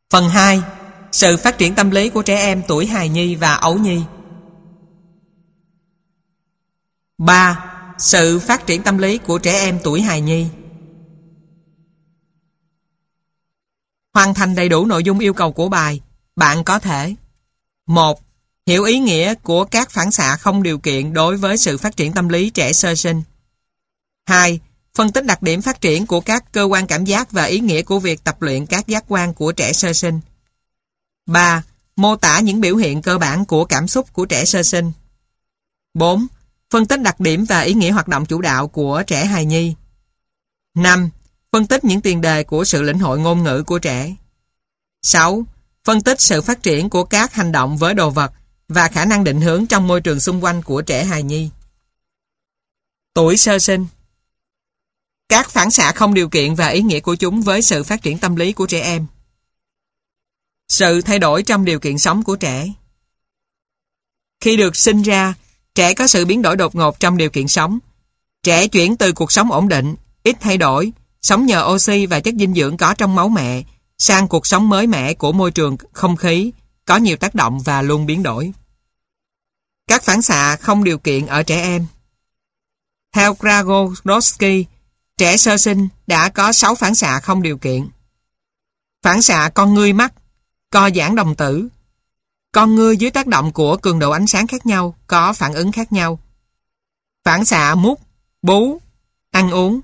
Phần 2. Sự phát triển tâm lý của trẻ em tuổi hài nhi và ấu nhi. 3. Sự phát triển tâm lý của trẻ em tuổi hài nhi. Hoàn thành đầy đủ nội dung yêu cầu của bài. Bạn có thể: 1. Hiểu ý nghĩa của các phản xạ không điều kiện đối với sự phát triển tâm lý trẻ sơ sinh. 2. Phân tích đặc điểm phát triển của các cơ quan cảm giác và ý nghĩa của việc tập luyện các giác quan của trẻ sơ sinh. 3. Mô tả những biểu hiện cơ bản của cảm xúc của trẻ sơ sinh. 4. Phân tích đặc điểm và ý nghĩa hoạt động chủ đạo của trẻ hài nhi. 5. Phân tích những tiền đề của sự lĩnh hội ngôn ngữ của trẻ. 6. Phân tích sự phát triển của các hành động với đồ vật và khả năng định hướng trong môi trường xung quanh của trẻ hài nhi. Tuổi sơ sinh. Các phản xạ không điều kiện và ý nghĩa của chúng với sự phát triển tâm lý của trẻ em. Sự thay đổi trong điều kiện sống của trẻ. Khi được sinh ra, trẻ có sự biến đổi đột ngột trong điều kiện sống. Trẻ chuyển từ cuộc sống ổn định, ít thay đổi, sống nhờ oxy và chất dinh dưỡng có trong máu mẹ, sang cuộc sống mới mẻ của môi trường không khí, có nhiều tác động và luôn biến đổi. Các phản xạ không điều kiện ở trẻ em. Theo Kragorovsky, trẻ sơ sinh đã có 6 phản xạ không điều kiện. Phản xạ con ngươi mắt, co giãn đồng tử. Con ngươi dưới tác động của cường độ ánh sáng khác nhau có phản ứng khác nhau. Phản xạ mút, bú, ăn uống.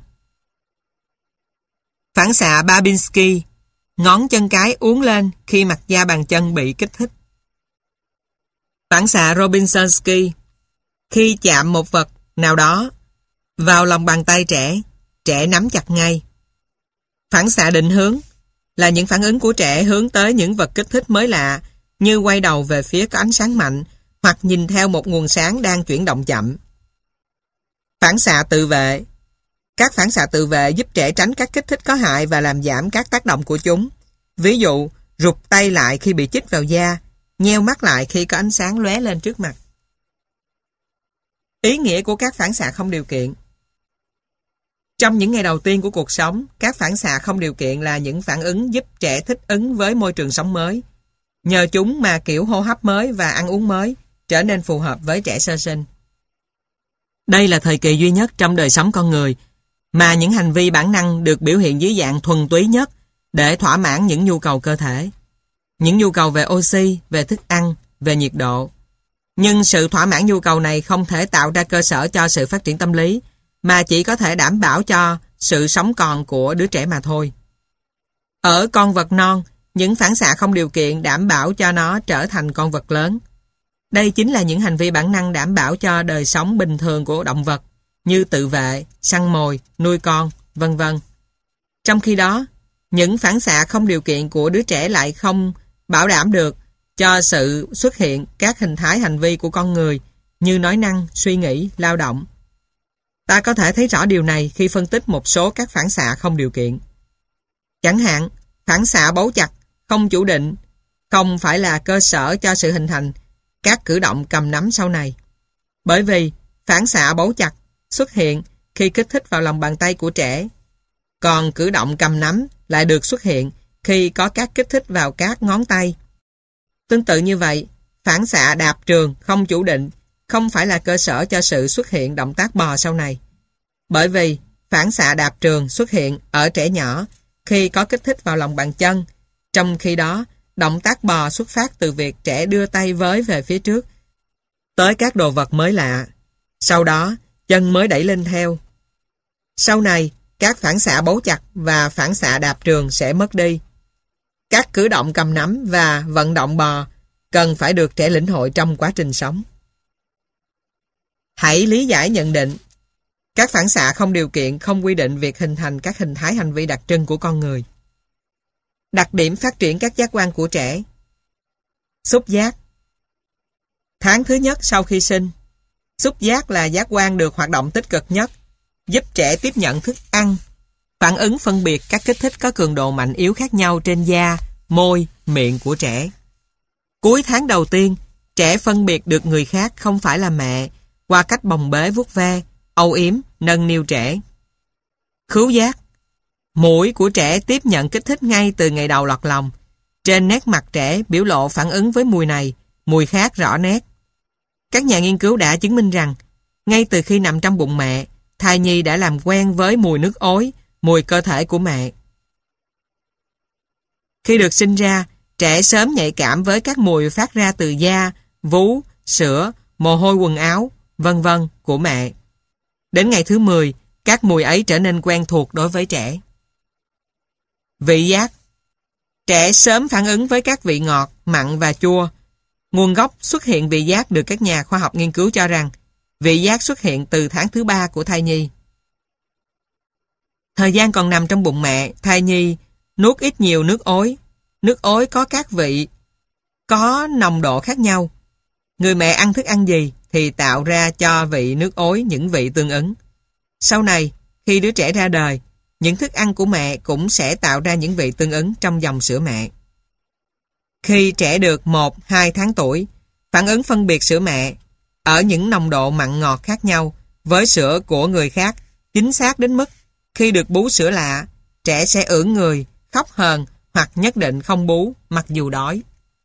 Phản xạ Babinski, ngón chân cái uốn lên khi mặt da bàn chân bị kích thích. Phản xạ Robinsonsky, khi chạm một vật nào đó vào lòng bàn tay trẻ, trẻ nắm chặt ngay. Phản xạ định hướng là những phản ứng của trẻ hướng tới những vật kích thích mới lạ, như quay đầu về phía có ánh sáng mạnh hoặc nhìn theo một nguồn sáng đang chuyển động chậm. Phản xạ tự vệ. Các phản xạ tự vệ giúp trẻ tránh các kích thích có hại và làm giảm các tác động của chúng. Ví dụ, rụt tay lại khi bị chích vào da, nheo mắt lại khi có ánh sáng lóe lên trước mặt. Ý nghĩa của các phản xạ không điều kiện. Trong những ngày đầu tiên của cuộc sống, các phản xạ không điều kiện là những phản ứng giúp trẻ thích ứng với môi trường sống mới. Nhờ chúng mà kiểu hô hấp mới và ăn uống mới trở nên phù hợp với trẻ sơ sinh. Đây là thời kỳ duy nhất trong đời sống con người mà những hành vi bản năng được biểu hiện dưới dạng thuần túy nhất để thỏa mãn những nhu cầu cơ thể. Những nhu cầu về oxy, về thức ăn, về nhiệt độ. Nhưng sự thỏa mãn nhu cầu này không thể tạo ra cơ sở cho sự phát triển tâm lý, mà chỉ có thể đảm bảo cho sự sống còn của đứa trẻ mà thôi. Ở con vật non, những phản xạ không điều kiện đảm bảo cho nó trở thành con vật lớn. Đây chính là những hành vi bản năng đảm bảo cho đời sống bình thường của động vật, như tự vệ, săn mồi, nuôi con, vân vân. Trong khi đó, những phản xạ không điều kiện của đứa trẻ lại không bảo đảm được cho sự xuất hiện các hình thái hành vi của con người như nói năng, suy nghĩ, lao động. Ta có thể thấy rõ điều này khi phân tích một số các phản xạ không điều kiện. Chẳng hạn, phản xạ bấu chặt, không chủ định, không phải là cơ sở cho sự hình thành các cử động cầm nắm sau này. Bởi vì phản xạ bấu chặt xuất hiện khi kích thích vào lòng bàn tay của trẻ, còn cử động cầm nắm lại được xuất hiện khi có các kích thích vào các ngón tay. Tương tự như vậy, phản xạ đạp trường không chủ định không phải là cơ sở cho sự xuất hiện động tác bò sau này. Bởi vì phản xạ đạp trường xuất hiện ở trẻ nhỏ khi có kích thích vào lòng bàn chân, trong khi đó động tác bò xuất phát từ việc trẻ đưa tay với về phía trước tới các đồ vật mới lạ. Sau đó, chân mới đẩy lên theo. Sau này, các phản xạ bấu chặt và phản xạ đạp trường sẽ mất đi. Các cử động cầm nắm và vận động bò cần phải được trẻ lĩnh hội trong quá trình sống. Hãy lý giải nhận định. Các phản xạ không điều kiện không quy định việc hình thành các hình thái hành vi đặc trưng của con người. Đặc điểm phát triển các giác quan của trẻ. Xúc giác. Tháng thứ nhất sau khi sinh, xúc giác là giác quan được hoạt động tích cực nhất, giúp trẻ tiếp nhận thức ăn, phản ứng phân biệt các kích thích có cường độ mạnh yếu khác nhau trên da, môi, miệng của trẻ. Cuối tháng đầu tiên, trẻ phân biệt được người khác không phải là mẹ qua cách bồng bế vuốt ve, âu yếm, nâng niu trẻ. Khứu giác. Mũi của trẻ tiếp nhận kích thích ngay từ ngày đầu lọt lòng. Trên nét mặt trẻ biểu lộ phản ứng với mùi này, mùi khác rõ nét. Các nhà nghiên cứu đã chứng minh rằng, ngay từ khi nằm trong bụng mẹ, thai nhi đã làm quen với mùi nước ối, mùi cơ thể của mẹ. Khi được sinh ra, trẻ sớm nhạy cảm với các mùi phát ra từ da, vú, sữa, mồ hôi quần áo, vân vân của mẹ. Đến ngày thứ 10, các mùi ấy trở nên quen thuộc đối với trẻ. Vị giác. Trẻ sớm phản ứng với các vị ngọt, mặn và chua. Nguồn gốc xuất hiện vị giác được các nhà khoa học nghiên cứu cho rằng vị giác xuất hiện từ tháng thứ 3 của thai nhi. Thời gian còn nằm trong bụng mẹ, thai nhi nuốt ít nhiều nước ối. Nước ối có các vị, có nồng độ khác nhau. Người mẹ ăn thức ăn gì thì tạo ra cho vị nước ối những vị tương ứng. Sau này, khi đứa trẻ ra đời, những thức ăn của mẹ cũng sẽ tạo ra những vị tương ứng trong dòng sữa mẹ. Khi trẻ được 1-2 tháng tuổi, phản ứng phân biệt sữa mẹ ở những nồng độ mặn ngọt khác nhau với sữa của người khác chính xác đến mức khi được bú sữa lạ, trẻ sẽ ưỡn người, khóc hờn hoặc nhất định không bú mặc dù đói.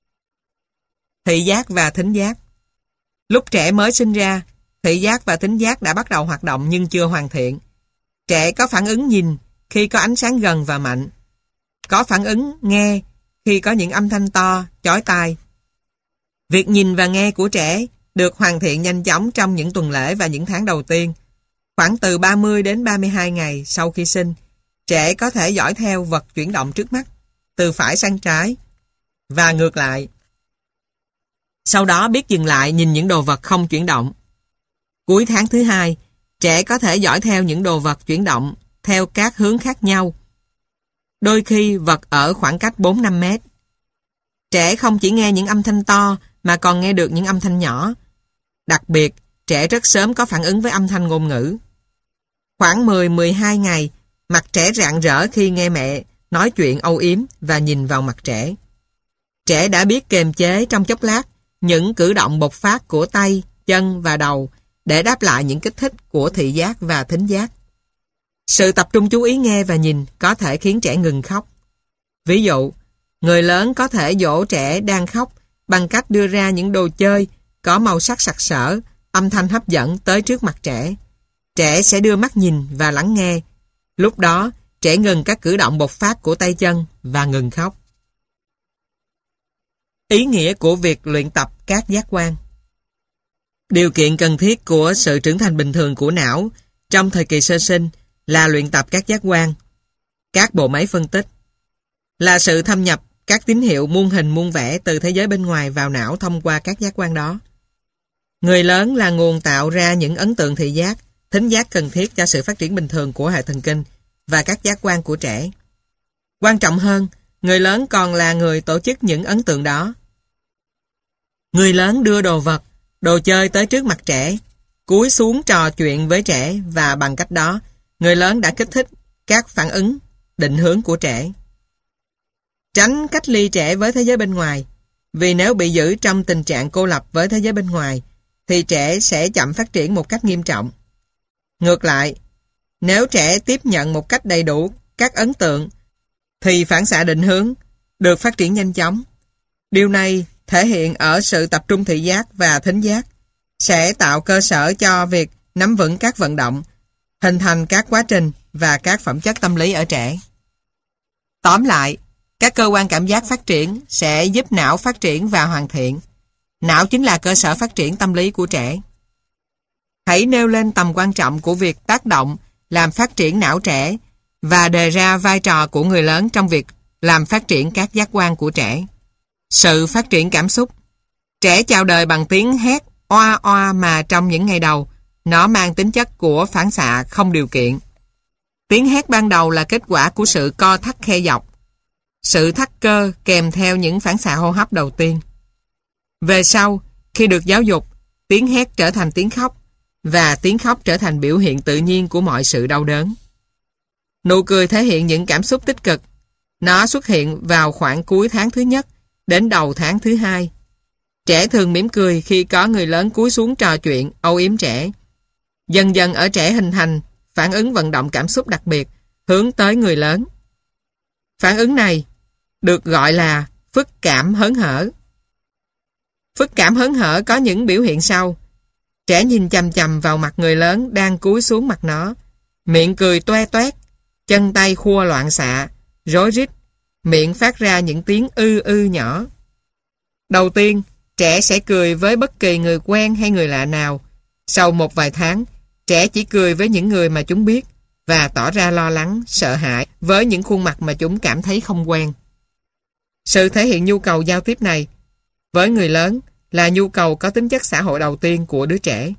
Thị giác và thính giác. Lúc trẻ mới sinh ra, thị giác và thính giác đã bắt đầu hoạt động nhưng chưa hoàn thiện. Trẻ có phản ứng nhìn khi có ánh sáng gần và mạnh. Có phản ứng nghe khi có những âm thanh to, chói tai. Việc nhìn và nghe của trẻ được hoàn thiện nhanh chóng trong những tuần lễ và những tháng đầu tiên. Khoảng từ 30 đến 32 ngày sau khi sinh, trẻ có thể dõi theo vật chuyển động trước mắt, từ phải sang trái và ngược lại. Sau đó biết dừng lại nhìn những đồ vật không chuyển động. Cuối tháng thứ 2, trẻ có thể dõi theo những đồ vật chuyển động theo các hướng khác nhau. Đôi khi vật ở khoảng cách 4-5 mét. Trẻ không chỉ nghe những âm thanh to mà còn nghe được những âm thanh nhỏ. Đặc biệt, trẻ rất sớm có phản ứng với âm thanh ngôn ngữ. Khoảng 10-12 ngày, mặt trẻ rạng rỡ khi nghe mẹ nói chuyện âu yếm và nhìn vào mặt trẻ. Trẻ đã biết kiềm chế trong chốc lát những cử động bộc phát của tay, chân và đầu để đáp lại những kích thích của thị giác và thính giác. Sự tập trung chú ý nghe và nhìn có thể khiến trẻ ngừng khóc. Ví dụ, người lớn có thể dỗ trẻ đang khóc bằng cách đưa ra những đồ chơi có màu sắc sặc sỡ, âm thanh hấp dẫn tới trước mặt trẻ. Trẻ sẽ đưa mắt nhìn và lắng nghe. Lúc đó, trẻ ngừng các cử động bộc phát của tay chân và ngừng khóc. Ý nghĩa của việc luyện tập các giác quan. Điều kiện cần thiết của sự trưởng thành bình thường của não trong thời kỳ sơ sinh là luyện tập các giác quan, các bộ máy phân tích, là sự thâm nhập các tín hiệu muôn hình muôn vẻ từ thế giới bên ngoài vào não thông qua các giác quan đó. Người lớn là nguồn tạo ra những ấn tượng thị giác, thính giác cần thiết cho sự phát triển bình thường của hệ thần kinh và các giác quan của trẻ. Quan trọng hơn, người lớn còn là người tổ chức những ấn tượng đó. Người lớn đưa đồ vật, đồ chơi tới trước mặt trẻ, cúi xuống trò chuyện với trẻ và bằng cách đó, người lớn đã kích thích các phản ứng, định hướng của trẻ. Tránh cách ly trẻ với thế giới bên ngoài, vì nếu bị giữ trong tình trạng cô lập với thế giới bên ngoài, thì trẻ sẽ chậm phát triển một cách nghiêm trọng. Ngược lại, nếu trẻ tiếp nhận một cách đầy đủ các ấn tượng, thì phản xạ định hướng được phát triển nhanh chóng. Điều này thể hiện ở sự tập trung thị giác và thính giác, sẽ tạo cơ sở cho việc nắm vững các vận động, hình thành các quá trình và các phẩm chất tâm lý ở trẻ. Tóm lại, các cơ quan cảm giác phát triển sẽ giúp não phát triển và hoàn thiện. Não chính là cơ sở phát triển tâm lý của trẻ. Hãy nêu lên tầm quan trọng của việc tác động làm phát triển não trẻ và đề ra vai trò của người lớn trong việc làm phát triển các giác quan của trẻ. Sự phát triển cảm xúc. Trẻ chào đời bằng tiếng hét oa oa mà trong những ngày đầu, nó mang tính chất của phản xạ không điều kiện. Tiếng hét ban đầu là kết quả của sự co thắt khe dọc, sự thắt cơ kèm theo những phản xạ hô hấp đầu tiên. Về sau, khi được giáo dục, tiếng hét trở thành tiếng khóc, và tiếng khóc trở thành biểu hiện tự nhiên của mọi sự đau đớn. Nụ cười thể hiện những cảm xúc tích cực. Nó xuất hiện vào khoảng cuối tháng thứ nhất đến đầu tháng thứ 2. Trẻ thường mỉm cười khi có người lớn cúi xuống trò chuyện, âu yếm trẻ. Dần dần ở trẻ hình thành phản ứng vận động cảm xúc đặc biệt hướng tới người lớn. Phản ứng này được gọi là Phức cảm hớn hở. Phức cảm hớn hở có những biểu hiện sau. Trẻ nhìn chằm chằm vào mặt người lớn đang cúi xuống mặt nó. Miệng cười toe toét, chân tay khua loạn xạ, rối rít, miệng phát ra những tiếng ư ư nhỏ. Đầu tiên, trẻ sẽ cười với bất kỳ người quen hay người lạ nào. Sau một vài tháng, trẻ chỉ cười với những người mà chúng biết và tỏ ra lo lắng, sợ hãi với những khuôn mặt mà chúng cảm thấy không quen. Sự thể hiện nhu cầu giao tiếp này với người lớn là nhu cầu có tính chất xã hội đầu tiên của đứa trẻ.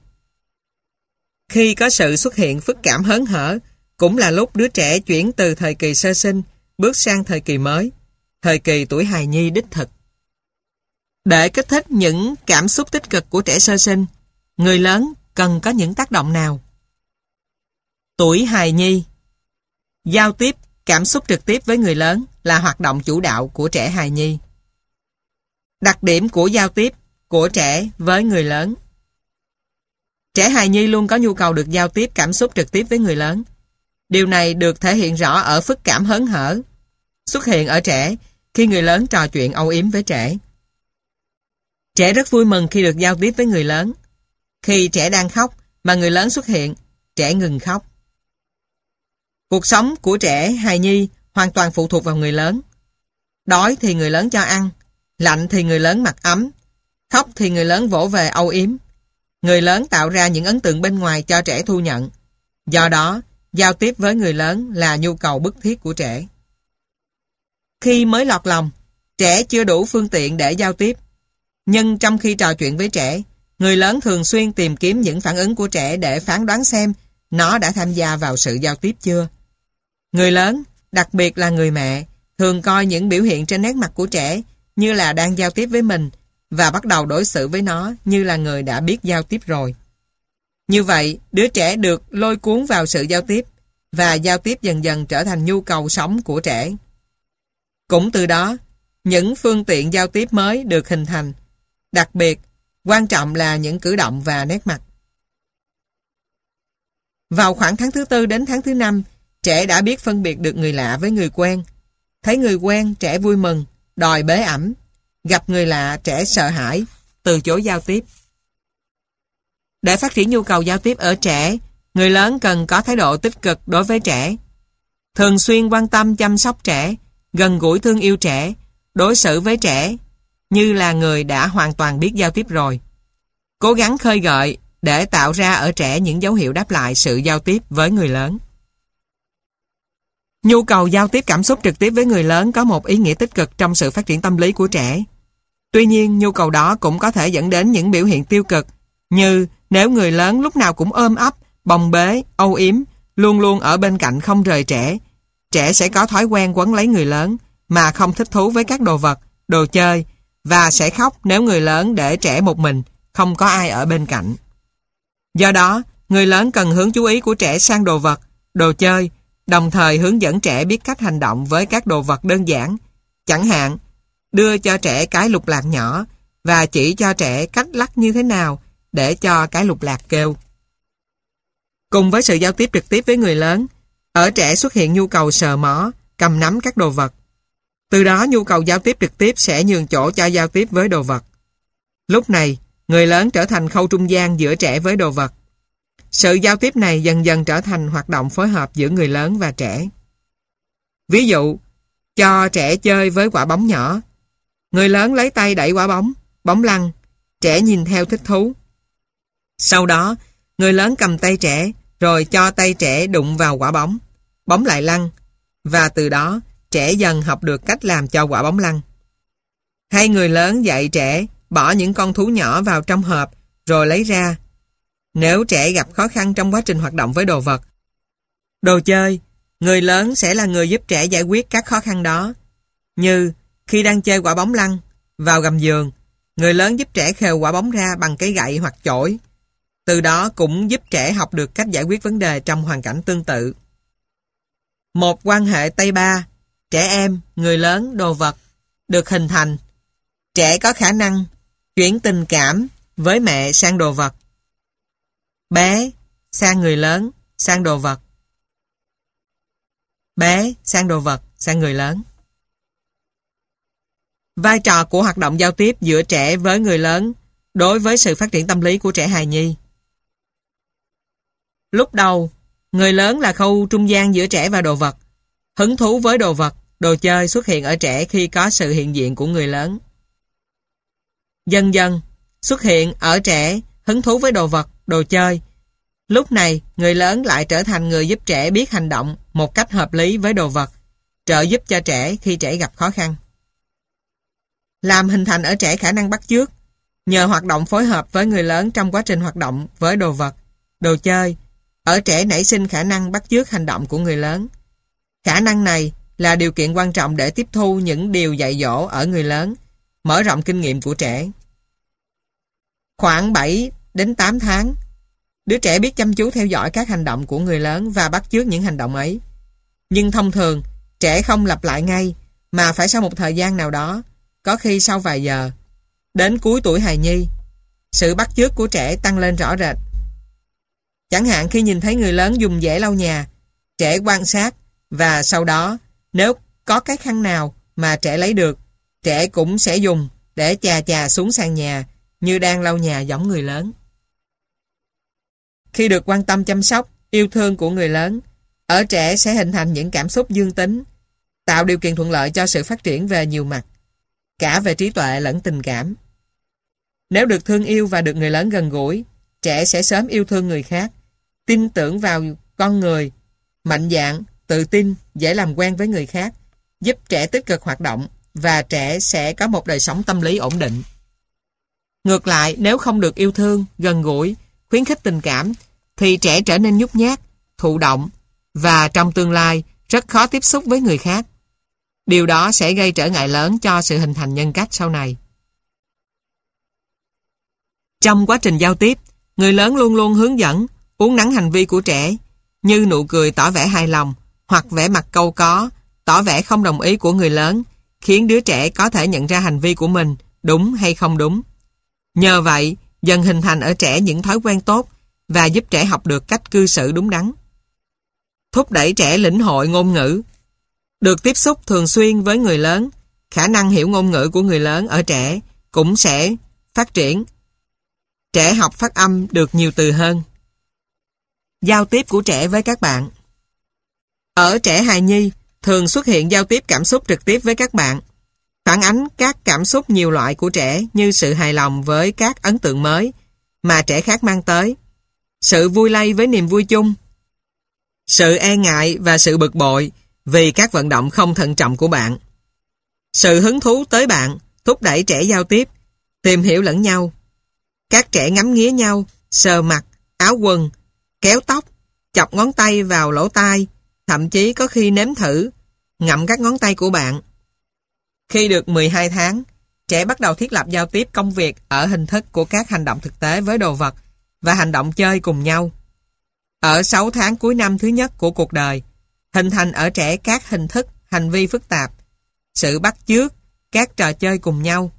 Khi có sự xuất hiện phức cảm hớn hở, cũng là lúc đứa trẻ chuyển từ thời kỳ sơ sinh bước sang thời kỳ mới, thời kỳ tuổi hài nhi đích thực. Để kích thích những cảm xúc tích cực của trẻ sơ sinh, người lớn cần có những tác động nào? Tuổi hài nhi. Giao tiếp, cảm xúc trực tiếp với người lớn là hoạt động chủ đạo của trẻ hài nhi. Đặc điểm của giao tiếp của trẻ với người lớn. Trẻ hài nhi luôn có nhu cầu được giao tiếp cảm xúc trực tiếp với người lớn. Điều này được thể hiện rõ ở phức cảm hớn hở, xuất hiện ở trẻ khi người lớn trò chuyện âu yếm với trẻ. Trẻ rất vui mừng khi được giao tiếp với người lớn. Khi trẻ đang khóc mà người lớn xuất hiện, trẻ ngừng khóc. Cuộc sống của trẻ hài nhi hoàn toàn phụ thuộc vào người lớn. Đói thì người lớn cho ăn, lạnh thì người lớn mặc ấm, khóc thì người lớn vỗ về âu yếm. Người lớn tạo ra những ấn tượng bên ngoài cho trẻ thu nhận. Do đó, giao tiếp với người lớn là nhu cầu bức thiết của trẻ. Khi mới lọt lòng, trẻ chưa đủ phương tiện để giao tiếp. Nhưng trong khi trò chuyện với trẻ, người lớn thường xuyên tìm kiếm những phản ứng của trẻ để phán đoán xem nó đã tham gia vào sự giao tiếp chưa. Người lớn, đặc biệt là người mẹ, thường coi những biểu hiện trên nét mặt của trẻ như là đang giao tiếp với mình và bắt đầu đối xử với nó như là người đã biết giao tiếp rồi. Như vậy, đứa trẻ được lôi cuốn vào sự giao tiếp và giao tiếp dần dần trở thành nhu cầu sống của trẻ. Cũng từ đó, những phương tiện giao tiếp mới được hình thành. Đặc biệt, quan trọng là những cử động và nét mặt. Vào khoảng tháng thứ 4 đến tháng thứ 5, trẻ đã biết phân biệt được người lạ với người quen. Thấy người quen, trẻ vui mừng, đòi bế ẵm. Gặp người lạ, trẻ sợ hãi, từ chối giao tiếp. Để phát triển nhu cầu giao tiếp ở trẻ, người lớn cần có thái độ tích cực đối với trẻ. Thường xuyên quan tâm chăm sóc trẻ, gần gũi thương yêu trẻ, đối xử với trẻ như là người đã hoàn toàn biết giao tiếp rồi. Cố gắng khơi gợi để tạo ra ở trẻ những dấu hiệu đáp lại sự giao tiếp với người lớn. Nhu cầu giao tiếp cảm xúc trực tiếp với người lớn có một ý nghĩa tích cực trong sự phát triển tâm lý của trẻ. Tuy nhiên, nhu cầu đó cũng có thể dẫn đến những biểu hiện tiêu cực, như nếu người lớn lúc nào cũng ôm ấp, bồng bế, âu yếm, luôn luôn ở bên cạnh không rời trẻ, trẻ sẽ có thói quen quấn lấy người lớn mà không thích thú với các đồ vật, đồ chơi và sẽ khóc nếu người lớn để trẻ một mình, không có ai ở bên cạnh. Do đó, người lớn cần hướng chú ý của trẻ sang đồ vật, đồ chơi, đồng thời hướng dẫn trẻ biết cách hành động với các đồ vật đơn giản. Chẳng hạn, đưa cho trẻ cái lục lạc nhỏ và chỉ cho trẻ cách lắc như thế nào để cho cái lục lạc kêu. Cùng với sự giao tiếp trực tiếp với người lớn, ở trẻ xuất hiện nhu cầu sờ mó, cầm nắm các đồ vật. Từ đó nhu cầu giao tiếp trực tiếp sẽ nhường chỗ cho giao tiếp với đồ vật. Lúc này, người lớn trở thành khâu trung gian giữa trẻ với đồ vật. Sự giao tiếp này dần dần trở thành hoạt động phối hợp giữa người lớn và trẻ. Ví dụ, cho trẻ chơi với quả bóng nhỏ. Người lớn lấy tay đẩy quả bóng, bóng lăn, trẻ nhìn theo thích thú. Sau đó, người lớn cầm tay trẻ, rồi cho tay trẻ đụng vào quả bóng, bóng lại lăn, và từ đó, trẻ dần học được cách làm cho quả bóng lăn. Hay người lớn dạy trẻ bỏ những con thú nhỏ vào trong hộp, rồi lấy ra. Nếu trẻ gặp khó khăn trong quá trình hoạt động với đồ vật, đồ chơi, người lớn sẽ là người giúp trẻ giải quyết các khó khăn đó. Như khi đang chơi quả bóng lăn, vào gầm giường, người lớn giúp trẻ khều quả bóng ra bằng cái gậy hoặc chổi. Từ đó cũng giúp trẻ học được cách giải quyết vấn đề trong hoàn cảnh tương tự. Một quan hệ Tây Ba, trẻ em, người lớn, đồ vật, được hình thành. Trẻ có khả năng chuyển tình cảm với mẹ sang đồ vật. Bé sang người lớn, sang đồ vật. Bé sang đồ vật, sang người lớn. Vai trò của hoạt động giao tiếp giữa trẻ với người lớn đối với sự phát triển tâm lý của trẻ hài nhi. Lúc đầu, người lớn là khâu trung gian giữa trẻ và đồ vật. Hứng thú với đồ vật, đồ chơi xuất hiện ở trẻ khi có sự hiện diện của người lớn. Dần dần, xuất hiện ở trẻ hứng thú với đồ vật, đồ chơi. Lúc này, người lớn lại trở thành người giúp trẻ biết hành động một cách hợp lý với đồ vật, trợ giúp cho trẻ khi trẻ gặp khó khăn. Làm hình thành ở trẻ khả năng bắt chước, nhờ hoạt động phối hợp với người lớn trong quá trình hoạt động với đồ vật, đồ chơi, ở trẻ nảy sinh khả năng bắt chước hành động của người lớn. Khả năng này là điều kiện quan trọng để tiếp thu những điều dạy dỗ ở người lớn, mở rộng kinh nghiệm của trẻ. Khoảng 7 đến 8 tháng, đứa trẻ biết chăm chú theo dõi các hành động của người lớn và bắt chước những hành động ấy. Nhưng thông thường, trẻ không lặp lại ngay, mà phải sau một thời gian nào đó, có khi sau vài giờ. Đến cuối tuổi hài nhi, sự bắt chước của trẻ tăng lên rõ rệt. Chẳng hạn khi nhìn thấy người lớn dùng dẻ lau nhà, trẻ quan sát và sau đó, nếu có cái khăn nào mà trẻ lấy được, trẻ cũng sẽ dùng để chà chà xuống sàn nhà như đang lau nhà giống người lớn. Khi được quan tâm chăm sóc, yêu thương của người lớn, ở trẻ sẽ hình thành những cảm xúc dương tính, tạo điều kiện thuận lợi cho sự phát triển về nhiều mặt, cả về trí tuệ lẫn tình cảm. Nếu được thương yêu và được người lớn gần gũi, trẻ sẽ sớm yêu thương người khác, tin tưởng vào con người, mạnh dạn, tự tin, dễ làm quen với người khác, giúp trẻ tích cực hoạt động và trẻ sẽ có một đời sống tâm lý ổn định. Ngược lại, nếu không được yêu thương, gần gũi, khuyến khích tình cảm, thì trẻ trở nên nhút nhát, thụ động và trong tương lai rất khó tiếp xúc với người khác. Điều đó sẽ gây trở ngại lớn cho sự hình thành nhân cách sau này. Trong quá trình giao tiếp, người lớn luôn luôn hướng dẫn, uốn nắn hành vi của trẻ, như nụ cười tỏ vẻ hài lòng, hoặc vẻ mặt cau có, tỏ vẻ không đồng ý của người lớn, khiến đứa trẻ có thể nhận ra hành vi của mình đúng hay không đúng. Nhờ vậy, dần hình thành ở trẻ những thói quen tốt và giúp trẻ học được cách cư xử đúng đắn. Thúc đẩy trẻ lĩnh hội ngôn ngữ. Được tiếp xúc thường xuyên với người lớn, khả năng hiểu ngôn ngữ của người lớn ở trẻ cũng sẽ phát triển. Trẻ học phát âm được nhiều từ hơn. Giao tiếp của trẻ với các bạn. Ở trẻ hài nhi, thường xuất hiện giao tiếp cảm xúc trực tiếp với các bạn, phản ánh các cảm xúc nhiều loại của trẻ như sự hài lòng với các ấn tượng mới mà trẻ khác mang tới, sự vui lây với niềm vui chung, sự e ngại và sự bực bội vì các vận động không thận trọng của bạn. Sự hứng thú tới bạn thúc đẩy trẻ giao tiếp, tìm hiểu lẫn nhau. Các trẻ ngắm nghía nhau, sờ mặt, áo quần, kéo tóc, chọc ngón tay vào lỗ tai, thậm chí có khi nếm thử, ngậm các ngón tay của bạn. Khi được 12 tháng, trẻ bắt đầu thiết lập giao tiếp công việc ở hình thức của các hành động thực tế với đồ vật và hành động chơi cùng nhau. Ở 6 tháng cuối năm thứ nhất của cuộc đời, hình thành ở trẻ các hình thức hành vi phức tạp, sự bắt chước, các trò chơi cùng nhau.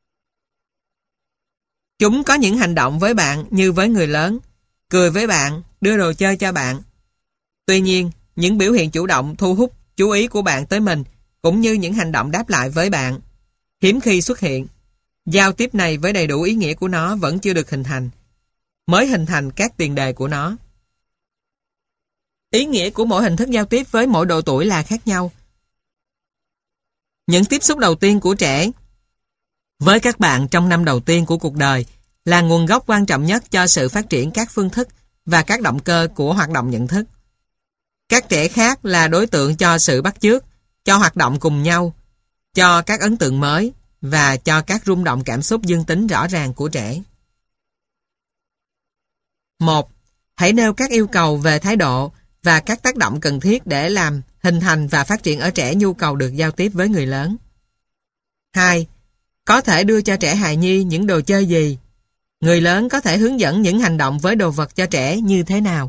Chúng có những hành động với bạn như với người lớn, cười với bạn, đưa đồ chơi cho bạn. Tuy nhiên, những biểu hiện chủ động thu hút chú ý của bạn tới mình, cũng như những hành động đáp lại với bạn, hiếm khi xuất hiện. Giao tiếp này với đầy đủ ý nghĩa của nó vẫn chưa được hình thành, mới hình thành các tiền đề của nó. Ý nghĩa của mỗi hình thức giao tiếp với mỗi độ tuổi là khác nhau. Những tiếp xúc đầu tiên của trẻ với các bạn trong năm đầu tiên của cuộc đời là nguồn gốc quan trọng nhất cho sự phát triển các phương thức và các động cơ của hoạt động nhận thức. Các trẻ khác là đối tượng cho sự bắt chước, cho hoạt động cùng nhau, cho các ấn tượng mới và cho các rung động cảm xúc dương tính rõ ràng của trẻ. 1. Hãy nêu các yêu cầu về thái độ và các tác động cần thiết để làm hình thành và phát triển ở trẻ nhu cầu được giao tiếp với người lớn. 2. Có thể đưa cho trẻ hài nhi những đồ chơi gì? Người lớn có thể hướng dẫn những hành động với đồ vật cho trẻ như thế nào?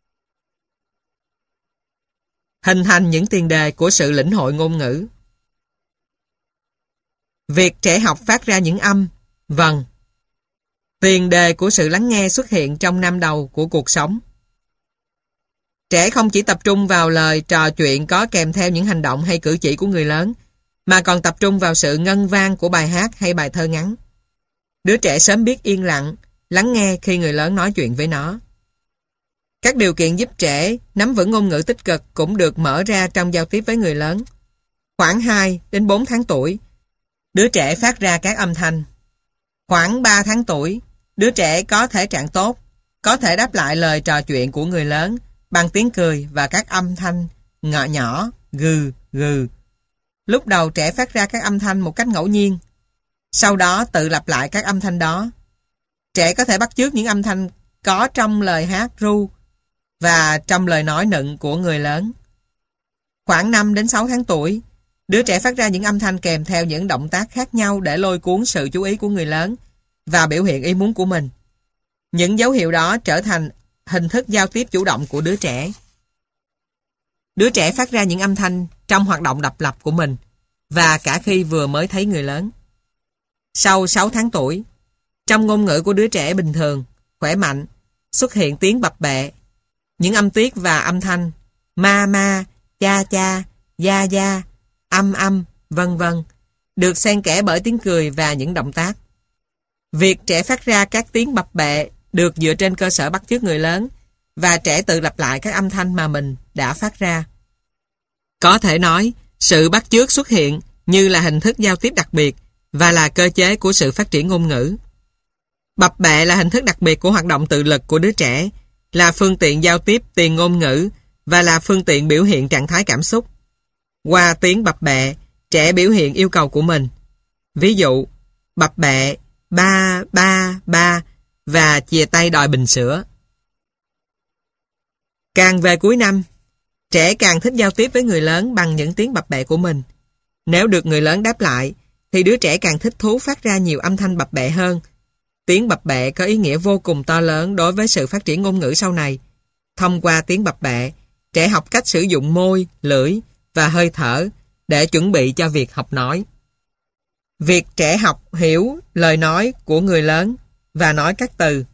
Hình thành những tiền đề của sự lĩnh hội ngôn ngữ. Việc trẻ học phát ra những âm, vần. Tiền đề của sự lắng nghe xuất hiện trong năm đầu của cuộc sống. Trẻ không chỉ tập trung vào lời trò chuyện có kèm theo những hành động hay cử chỉ của người lớn, mà còn tập trung vào sự ngân vang của bài hát hay bài thơ ngắn. Đứa trẻ sớm biết yên lặng, lắng nghe khi người lớn nói chuyện với nó. Các điều kiện giúp trẻ nắm vững ngôn ngữ tích cực cũng được mở ra trong giao tiếp với người lớn. Khoảng 2 đến 4 tháng tuổi, đứa trẻ phát ra các âm thanh. Khoảng 3 tháng tuổi, đứa trẻ có thể trạng tốt, có thể đáp lại lời trò chuyện của người lớn bằng tiếng cười và các âm thanh nhỏ nhỏ, gừ, gừ. Lúc đầu trẻ phát ra các âm thanh một cách ngẫu nhiên, sau đó tự lặp lại các âm thanh đó. Trẻ có thể bắt chước những âm thanh có trong lời hát ru và trong lời nói nựng của người lớn. Khoảng 5 đến 6 tháng tuổi, đứa trẻ phát ra những âm thanh kèm theo những động tác khác nhau để lôi cuốn sự chú ý của người lớn và biểu hiện ý muốn của mình. Những dấu hiệu đó trở thành hình thức giao tiếp chủ động của đứa trẻ. Đứa trẻ phát ra những âm thanh trong hoạt động độc lập của mình và cả khi vừa mới thấy người lớn. Sau 6 tháng tuổi, trong ngôn ngữ của đứa trẻ bình thường, khỏe mạnh, xuất hiện tiếng bập bẹ, những âm tiết và âm thanh ma, cha, gia, âm, vân vân, được xen kẽ bởi tiếng cười và những động tác. Việc trẻ phát ra các tiếng bập bẹ được dựa trên cơ sở bắt chước người lớn và trẻ tự lặp lại các âm thanh mà mình đã phát ra. Có thể nói, sự bắt chước xuất hiện như là hình thức giao tiếp đặc biệt và là cơ chế của sự phát triển ngôn ngữ. Bập bẹ là hình thức đặc biệt của hoạt động tự lực của đứa trẻ, là phương tiện giao tiếp tiền ngôn ngữ và là phương tiện biểu hiện trạng thái cảm xúc. Qua tiếng bập bẹ, trẻ biểu hiện yêu cầu của mình. Ví dụ, bập bẹ, ba và chìa tay đòi bình sữa. Càng về cuối năm, trẻ càng thích giao tiếp với người lớn bằng những tiếng bập bẹ của mình. Nếu được người lớn đáp lại, thì đứa trẻ càng thích thú phát ra nhiều âm thanh bập bẹ hơn. Tiếng bập bẹ có ý nghĩa vô cùng to lớn đối với sự phát triển ngôn ngữ sau này. Thông qua tiếng bập bẹ, trẻ học cách sử dụng môi, lưỡi và hơi thở để chuẩn bị cho việc học nói. Việc trẻ học hiểu lời nói của người lớn và nói các từ.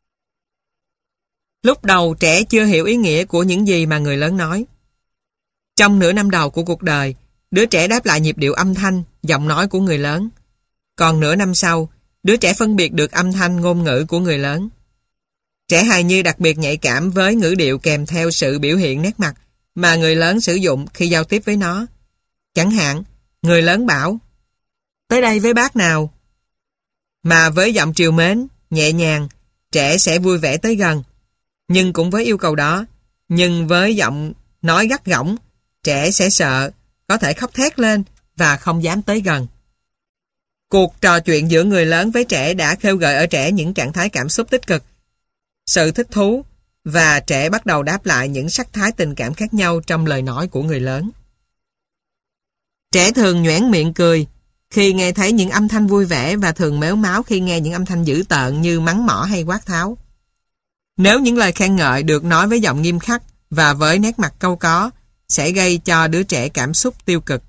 Lúc đầu trẻ chưa hiểu ý nghĩa của những gì mà người lớn nói. Trong nửa năm đầu của cuộc đời, đứa trẻ đáp lại nhịp điệu âm thanh, giọng nói của người lớn. Còn nửa năm sau, đứa trẻ phân biệt được âm thanh ngôn ngữ của người lớn. Trẻ hài nhi đặc biệt nhạy cảm với ngữ điệu kèm theo sự biểu hiện nét mặt mà người lớn sử dụng khi giao tiếp với nó. Chẳng hạn, người lớn bảo, tới đây với bác nào. Mà với giọng trìu mến, nhẹ nhàng, trẻ sẽ vui vẻ tới gần. Nhưng cũng với yêu cầu đó, nhưng với giọng nói gắt gỏng, trẻ sẽ sợ, có thể khóc thét lên và không dám tới gần. Cuộc trò chuyện giữa người lớn với trẻ đã khơi gợi ở trẻ những trạng thái cảm xúc tích cực, sự thích thú, và trẻ bắt đầu đáp lại những sắc thái tình cảm khác nhau trong lời nói của người lớn. Trẻ thường nhoẻn miệng cười khi nghe thấy những âm thanh vui vẻ và thường mếu máo khi nghe những âm thanh dữ tợn như mắng mỏ hay quát tháo. Nếu những lời khen ngợi được nói với giọng nghiêm khắc và với nét mặt cau có, sẽ gây cho đứa trẻ cảm xúc tiêu cực.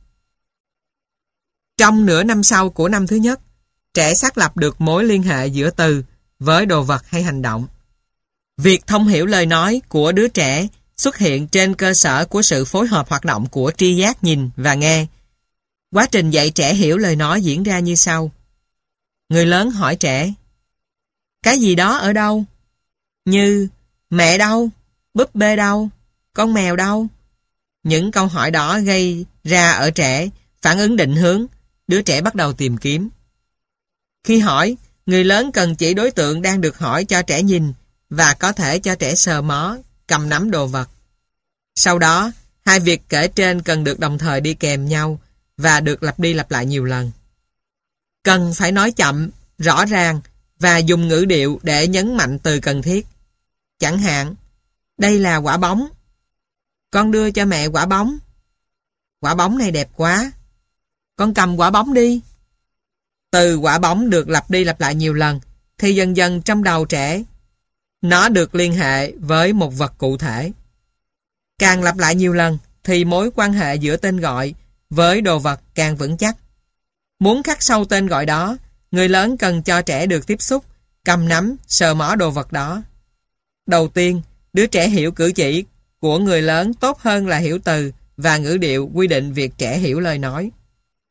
Trong nửa năm sau của năm thứ nhất, trẻ xác lập được mối liên hệ giữa từ với đồ vật hay hành động. Việc thông hiểu lời nói của đứa trẻ xuất hiện trên cơ sở của sự phối hợp hoạt động của tri giác nhìn và nghe. Quá trình dạy trẻ hiểu lời nói diễn ra như sau. Người lớn hỏi trẻ, cái gì đó ở đâu? Như, mẹ đâu? Búp bê đâu? Con mèo đâu? Những câu hỏi đó gây ra ở trẻ phản ứng định hướng, đứa trẻ bắt đầu tìm kiếm. Khi hỏi, người lớn cần chỉ đối tượng đang được hỏi cho trẻ nhìn và có thể cho trẻ sờ mó, cầm nắm đồ vật. Sau đó, hai việc kể trên cần được đồng thời đi kèm nhau và được lặp đi lặp lại nhiều lần. Cần phải nói chậm, rõ ràng và dùng ngữ điệu để nhấn mạnh từ cần thiết. Chẳng hạn, đây là quả bóng. Con đưa cho mẹ quả bóng. Quả bóng này đẹp quá. Con cầm quả bóng đi. Từ quả bóng được lặp đi lặp lại nhiều lần thì dần dần trong đầu trẻ nó được liên hệ với một vật cụ thể. Càng lặp lại nhiều lần thì mối quan hệ giữa tên gọi với đồ vật càng vững chắc. Muốn khắc sâu tên gọi đó, người lớn cần cho trẻ được tiếp xúc, cầm nắm, sờ mó đồ vật đó. Đầu tiên, đứa trẻ hiểu cử chỉ của người lớn tốt hơn là hiểu từ và ngữ điệu quy định việc trẻ hiểu lời nói.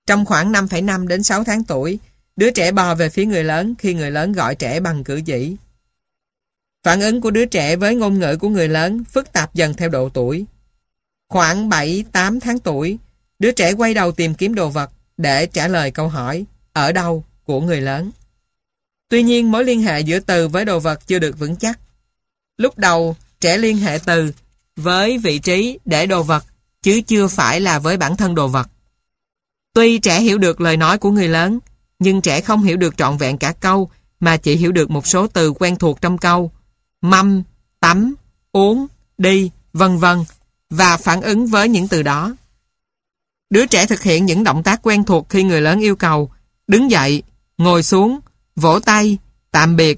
Trong khoảng 5,5 đến 6 tháng tuổi, đứa trẻ bò về phía người lớn khi người lớn gọi trẻ bằng cử chỉ. Phản ứng của đứa trẻ với ngôn ngữ của người lớn phức tạp dần theo độ tuổi. Khoảng 7-8 tháng tuổi, đứa trẻ quay đầu tìm kiếm đồ vật để trả lời câu hỏi ở đâu của người lớn. Tuy nhiên, mối liên hệ giữa từ với đồ vật chưa được vững chắc. Lúc đầu, trẻ liên hệ từ với vị trí để đồ vật, chứ chưa phải là với bản thân đồ vật. Tuy trẻ hiểu được lời nói của người lớn, nhưng trẻ không hiểu được trọn vẹn cả câu, mà chỉ hiểu được một số từ quen thuộc trong câu: mâm, tắm, uống, đi, vân vân, và phản ứng với những từ đó. Đứa trẻ thực hiện những động tác quen thuộc khi người lớn yêu cầu: đứng dậy, ngồi xuống, vỗ tay, tạm biệt.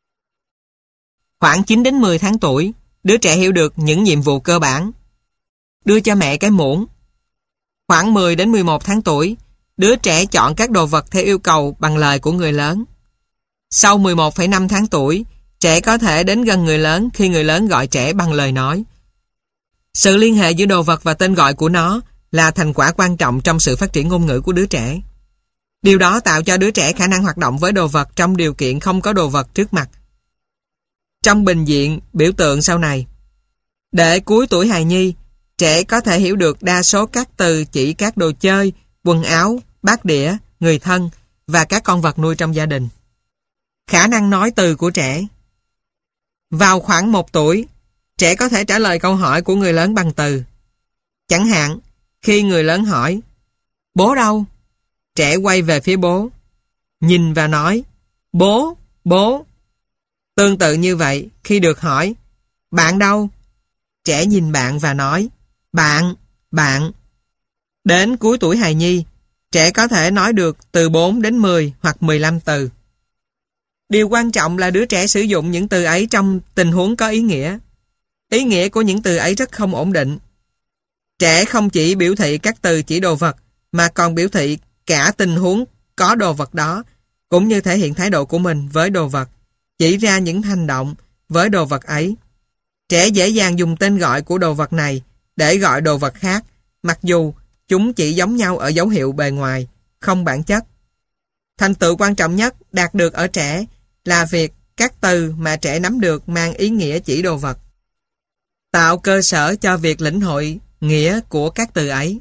Khoảng 9 đến 10 tháng tuổi, đứa trẻ hiểu được những nhiệm vụ cơ bản: đưa cho mẹ cái muỗng. Khoảng 10 đến 11 tháng tuổi, đứa trẻ chọn các đồ vật theo yêu cầu bằng lời của người lớn. Sau 11,5 tháng tuổi, trẻ có thể đến gần người lớn khi người lớn gọi trẻ bằng lời nói. Sự liên hệ giữa đồ vật và tên gọi của nó là thành quả quan trọng trong sự phát triển ngôn ngữ của đứa trẻ. Điều đó tạo cho đứa trẻ khả năng hoạt động với đồ vật trong điều kiện không có đồ vật trước mặt. Trong bình diện biểu tượng sau này, để cuối tuổi hài nhi, trẻ có thể hiểu được đa số các từ chỉ các đồ chơi, quần áo, bát đĩa, người thân và các con vật nuôi trong gia đình. Khả năng nói từ của trẻ. Vào khoảng 1 tuổi, trẻ có thể trả lời câu hỏi của người lớn bằng từ. Chẳng hạn, khi người lớn hỏi: bố đâu? Trẻ quay về phía bố, nhìn và nói: bố, bố. Tương tự như vậy, khi được hỏi: bạn đâu? Trẻ nhìn bạn và nói: bạn, bạn. Đến cuối tuổi hài nhi, trẻ có thể nói được từ 4 đến 10 hoặc 15 từ. Điều quan trọng là đứa trẻ sử dụng những từ ấy trong tình huống có ý nghĩa. Ý nghĩa của những từ ấy rất không ổn định. Trẻ không chỉ biểu thị các từ chỉ đồ vật, mà còn biểu thị cả tình huống có đồ vật đó, cũng như thể hiện thái độ của mình với đồ vật, chỉ ra những hành động với đồ vật ấy. Trẻ dễ dàng dùng tên gọi của đồ vật này để gọi đồ vật khác, mặc dù chúng chỉ giống nhau ở dấu hiệu bề ngoài, không bản chất. Thành tựu quan trọng nhất đạt được ở trẻ là việc các từ mà trẻ nắm được mang ý nghĩa chỉ đồ vật, tạo cơ sở cho việc lĩnh hội nghĩa của các từ ấy.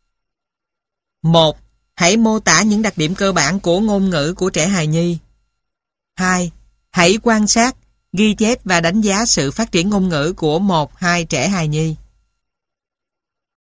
1. Hãy mô tả những đặc điểm cơ bản của ngôn ngữ của trẻ hài nhi. 2. Hãy quan sát, ghi chép và đánh giá sự phát triển ngôn ngữ của 1-2 trẻ hài nhi.